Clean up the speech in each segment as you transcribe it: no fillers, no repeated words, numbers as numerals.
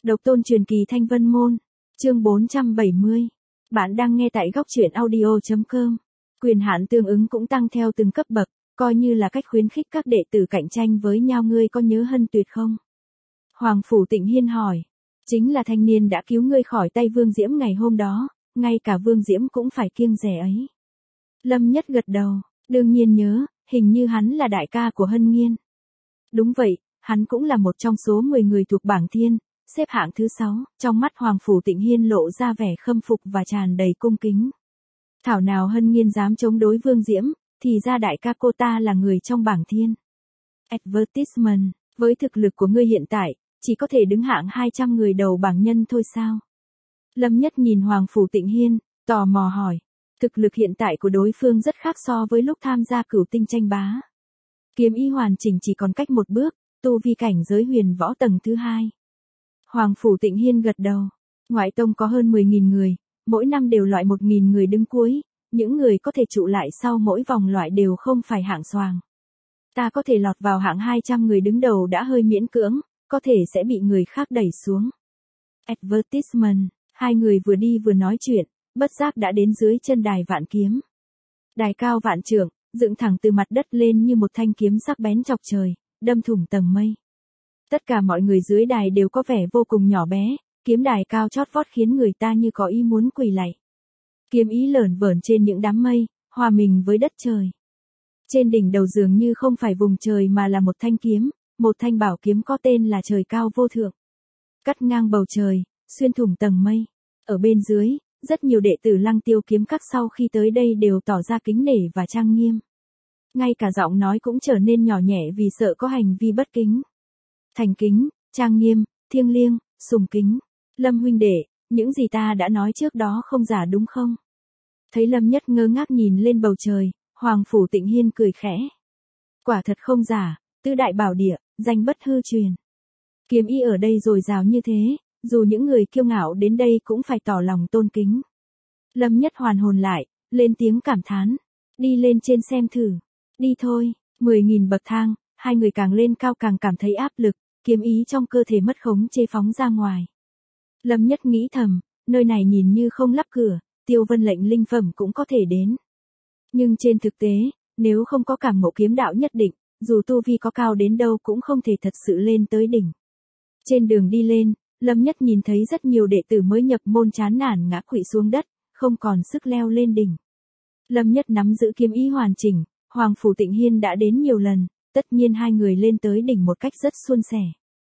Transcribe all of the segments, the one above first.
Độc tôn truyền kỳ Thanh Vân Môn. Chương 470. Bạn đang nghe tại góc truyện audio.com. Quyền hạn tương ứng cũng tăng theo từng cấp bậc, coi như là cách khuyến khích các đệ tử cạnh tranh với nhau. Ngươi có nhớ Hân Tuyệt không? Hoàng Phủ Tịnh Hiên hỏi. Chính là thanh niên đã cứu ngươi khỏi tay Vương Diễm ngày hôm đó, ngay cả Vương Diễm cũng phải kiêng dè ấy. Lâm Nhất gật đầu, đương nhiên nhớ, hình như hắn là đại ca của Hân Nghiên. Đúng vậy, hắn cũng là một trong số 10 người thuộc bảng thiên, xếp hạng thứ 6, trong mắt Hoàng Phủ Tịnh Hiên lộ ra vẻ khâm phục và tràn đầy cung kính. Thảo nào Hân Nghiên dám chống đối Vương Diễm, thì ra đại ca cô ta là người trong bảng thiên. Advertisement, với thực lực của ngươi hiện tại, chỉ có thể đứng hạng 200 người đầu bảng nhân thôi sao? Lâm Nhất nhìn Hoàng Phủ Tịnh Hiên, tò mò hỏi. Thực lực hiện tại của đối phương rất khác so với lúc tham gia Cửu Tinh tranh bá. Kiếm ý hoàn chỉnh chỉ còn cách một bước, tu vi cảnh giới huyền võ tầng thứ 2. Hoàng Phủ Tịnh Hiên gật đầu. Ngoại tông có hơn 10.000 người, mỗi năm đều loại 1.000 người đứng cuối, những người có thể trụ lại sau mỗi vòng loại đều không phải hạng xoàng. Ta có thể lọt vào hạng 200 người đứng đầu đã hơi miễn cưỡng, có thể sẽ bị người khác đẩy xuống. Advertisement, hai người vừa đi vừa nói chuyện, bất giác đã đến dưới chân đài vạn kiếm. Đài cao vạn trượng, dựng thẳng từ mặt đất lên như một thanh kiếm sắc bén chọc trời, đâm thủng tầng mây. Tất cả mọi người dưới đài đều có vẻ vô cùng nhỏ bé, kiếm đài cao chót vót khiến người ta như có ý muốn quỳ lạy. Kiếm ý lởn vởn trên những đám mây, hòa mình với đất trời. Trên đỉnh đầu dường như không phải vùng trời mà là một thanh kiếm, một thanh bảo kiếm có tên là Trời Cao Vô Thượng. Cắt ngang bầu trời, xuyên thủng tầng mây. Ở bên dưới, rất nhiều đệ tử Lăng Tiêu kiếm các sau khi tới đây đều tỏ ra kính nể và trang nghiêm. Ngay cả giọng nói cũng trở nên nhỏ nhẹ vì sợ có hành vi bất kính. Thành kính, trang nghiêm, thiêng liêng, sùng kính. Lâm huynh đệ, những gì ta đã nói trước đó không giả đúng không? Thấy Lâm Nhất ngơ ngác nhìn lên bầu trời, Hoàng Phủ Tịnh Hiên cười khẽ. Quả thật không giả, tứ đại bảo địa, danh bất hư truyền. Kiếm ý ở đây dồi dào như thế, dù những người kiêu ngạo đến đây cũng phải tỏ lòng tôn kính. Lâm Nhất hoàn hồn lại, lên tiếng cảm thán. Đi lên trên xem thử. Đi thôi, 10.000 bậc thang, hai người càng lên cao càng cảm thấy áp lực, kiếm ý trong cơ thể mất khống chế phóng ra ngoài. Lâm Nhất nghĩ thầm, nơi này nhìn như không lắp cửa, Tiêu Vân lệnh linh phẩm cũng có thể đến. Nhưng trên thực tế, nếu không có cảm ngộ kiếm đạo nhất định, dù tu vi có cao đến đâu cũng không thể thật sự lên tới đỉnh. Trên đường đi lên, Lâm Nhất nhìn thấy rất nhiều đệ tử mới nhập môn chán nản ngã quỵ xuống đất, không còn sức leo lên đỉnh. Lâm Nhất nắm giữ kiếm ý hoàn chỉnh, Hoàng Phủ Tịnh Hiên đã đến nhiều lần, tất nhiên hai người lên tới đỉnh một cách rất suôn sẻ.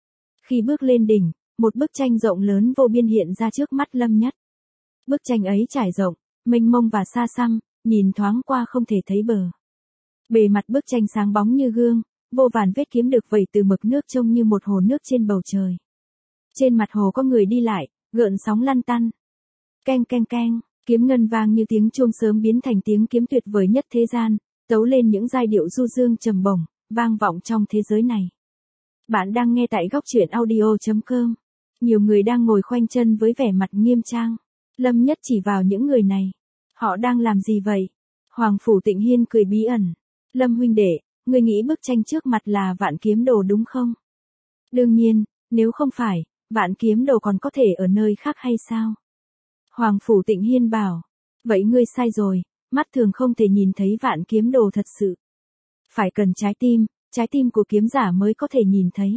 Khi bước lên đỉnh, một bức tranh rộng lớn vô biên hiện ra trước mắt Lâm Nhất. Bức tranh ấy trải rộng, mênh mông và xa xăm, nhìn thoáng qua không thể thấy bờ. Bề mặt bức tranh sáng bóng như gương, vô vàn vết kiếm được vẩy từ mực nước trông như một hồ nước trên bầu trời. Trên mặt hồ có người đi lại, gợn sóng lăn tăn. Keng keng keng, kiếm ngân vang như tiếng chuông sớm biến thành tiếng kiếm tuyệt vời nhất thế gian, tấu lên những giai điệu du dương trầm bổng, vang vọng trong thế giới này. Bạn đang nghe tại góc truyện audio.com. Nhiều người đang ngồi khoanh chân với vẻ mặt nghiêm trang. Lâm Nhất chỉ vào những người này. Họ đang làm gì vậy? Hoàng Phủ Tịnh Hiên cười bí ẩn. Lâm huynh đệ, ngươi nghĩ bức tranh trước mặt là Vạn Kiếm Đồ đúng không? Đương nhiên, nếu không phải, Vạn Kiếm Đồ còn có thể ở nơi khác hay sao? Hoàng Phủ Tịnh Hiên bảo. Vậy ngươi sai rồi, mắt thường không thể nhìn thấy Vạn Kiếm Đồ thật sự. Phải cần trái tim của kiếm giả mới có thể nhìn thấy.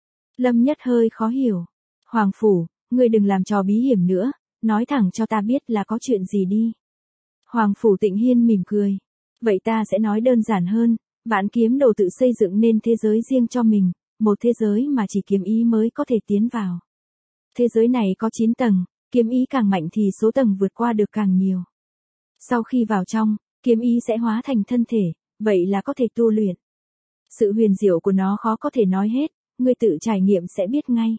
Lâm Nhất hơi khó hiểu. Hoàng Phủ, ngươi đừng làm trò bí hiểm nữa, nói thẳng cho ta biết là có chuyện gì đi. Hoàng Phủ Tịnh Hiên mỉm cười. Vậy ta sẽ nói đơn giản hơn, Vạn Kiếm Đồ tự xây dựng nên thế giới riêng cho mình, một thế giới mà chỉ kiếm ý mới có thể tiến vào. Thế giới này có 9 tầng, kiếm ý càng mạnh thì số tầng vượt qua được càng nhiều. Sau khi vào trong, kiếm ý sẽ hóa thành thân thể, vậy là có thể tu luyện. Sự huyền diệu của nó khó có thể nói hết, ngươi tự trải nghiệm sẽ biết ngay.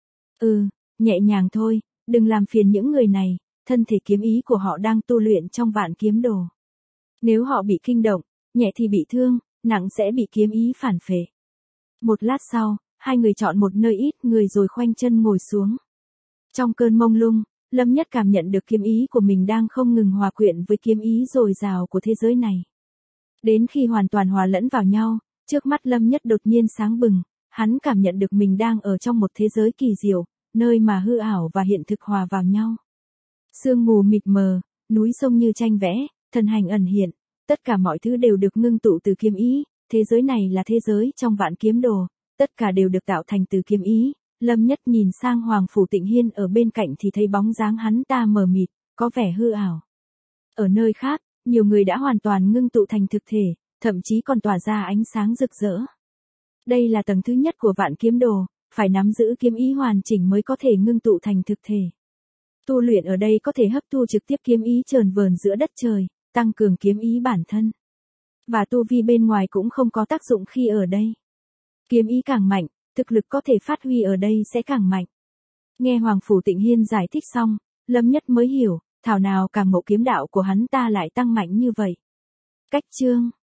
Nhẹ nhàng thôi, đừng làm phiền những người này, thân thể kiếm ý của họ đang tu luyện trong Vạn Kiếm Đồ. Nếu họ bị kinh động, nhẹ thì bị thương, nặng sẽ bị kiếm ý phản phệ. Một lát sau, hai người chọn một nơi ít người rồi khoanh chân ngồi xuống. Trong cơn mông lung, Lâm Nhất cảm nhận được kiếm ý của mình đang không ngừng hòa quyện với kiếm ý dồi dào của thế giới này. Đến khi hoàn toàn hòa lẫn vào nhau, trước mắt Lâm Nhất đột nhiên sáng bừng, hắn cảm nhận được mình đang ở trong một thế giới kỳ diệu, nơi mà hư ảo và hiện thực hòa vào nhau. Sương mù mịt mờ, núi sông như tranh vẽ, thân hành ẩn hiện, tất cả mọi thứ đều được ngưng tụ từ kiếm ý, thế giới này là thế giới trong vạn kiếm đồ, tất cả đều được tạo thành từ kiếm ý. Lâm Nhất nhìn sang Hoàng Phủ Tịnh Hiên ở bên cạnh thì thấy bóng dáng hắn ta mờ mịt, có vẻ hư ảo. Ở nơi khác, nhiều người đã hoàn toàn ngưng tụ thành thực thể, thậm chí còn tỏa ra ánh sáng rực rỡ. Đây là tầng thứ nhất của vạn kiếm đồ, phải nắm giữ kiếm ý hoàn chỉnh mới có thể ngưng tụ thành thực thể. Tu luyện ở đây có thể hấp thu trực tiếp kiếm ý chờn vờn giữa đất trời, tăng cường kiếm ý bản thân. Và tu vi bên ngoài cũng không có tác dụng khi ở đây. Kiếm ý càng mạnh, thực lực có thể phát huy ở đây sẽ càng mạnh. Nghe Hoàng Phủ Tịnh Hiên giải thích xong, Lâm Nhất mới hiểu, thảo nào càng ngộ kiếm đạo của hắn ta lại tăng mạnh như vậy. Cách chương